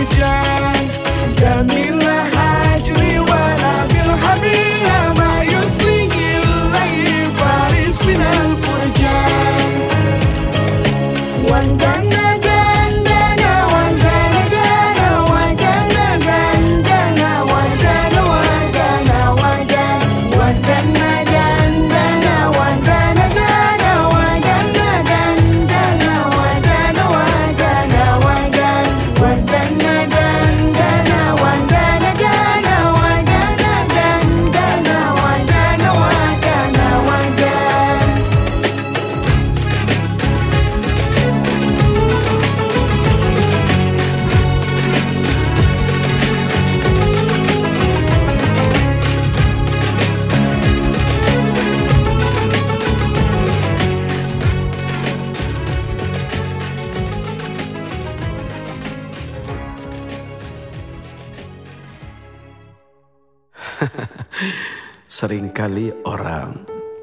الفرجان جميل هاجري ولا بالحبيب ما يسوي الليل فارس من الفرجان وندنا دندنا وندنا دنا وندنا دندنا وندنا وندنا وندنا دندنا وندنا دنا وندنا دندنا وندنا وندنا وندنا دندنا وندنا دنا وندنا دندنا وندنا وندنا Seringkali orang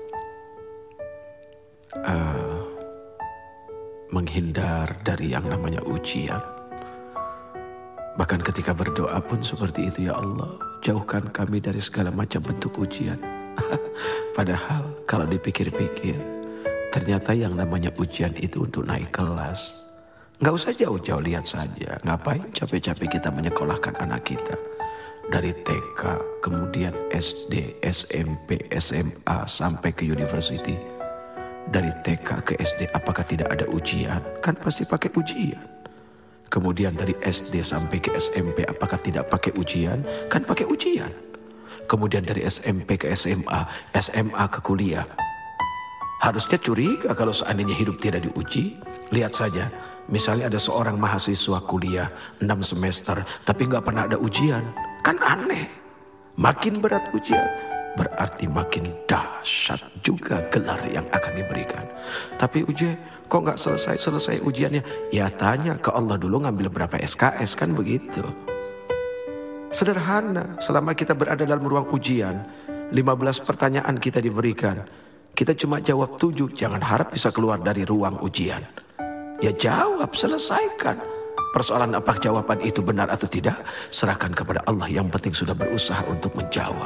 menghindar dari yang namanya ujian. Bahkan ketika berdoa pun seperti itu, ya Allah, jauhkan kami dari segala macam bentuk ujian. Padahal kalau dipikir-pikir, ternyata yang namanya ujian itu untuk naik kelas. Nggak usah jauh-jauh, lihat saja. Ngapain capek-capek kita menyekolahkan anak kita. Dari TK, kemudian SD, SMP, SMA, sampai ke university. Dari TK ke SD, apakah tidak ada ujian? Kan pasti pakai ujian. Kemudian dari SD sampai ke SMP, apakah tidak pakai ujian? Kan pakai ujian. Kemudian dari SMP ke SMA, SMA ke kuliah. Harusnya curiga kalau seandainya hidup tidak diuji. Lihat saja, misalnya ada seorang mahasiswa kuliah 6 semester, tapi gak pernah ada ujian. Kan aneh. Makin berat ujian, berarti makin dahsyat juga gelar yang akan diberikan. Tapi ujian, kok gak selesai ujiannya? Ya tanya ke Allah dulu, ngambil berapa SKS, kan begitu. Sederhana, selama kita berada dalam ruang ujian, 15 pertanyaan kita diberikan. Kita cuma jawab 7, jangan harap bisa keluar dari ruang ujian. Ya jawab, selesaikan. Persoalan apa jawaban itu benar atau tidak, serahkan kepada Allah, yang penting sudah berusaha untuk menjawab.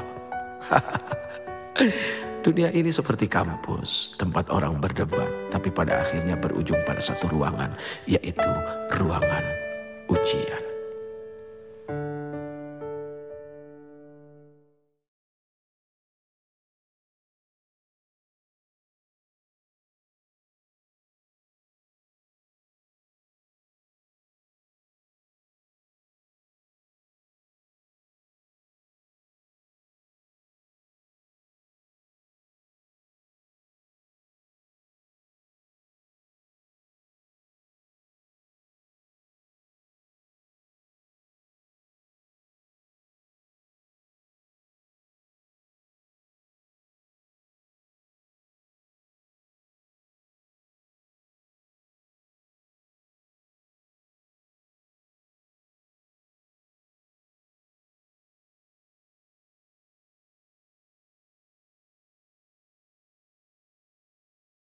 Dunia ini seperti kampus, tempat orang berdebat, tapi pada akhirnya berujung pada satu ruangan, yaitu ruangan ujian.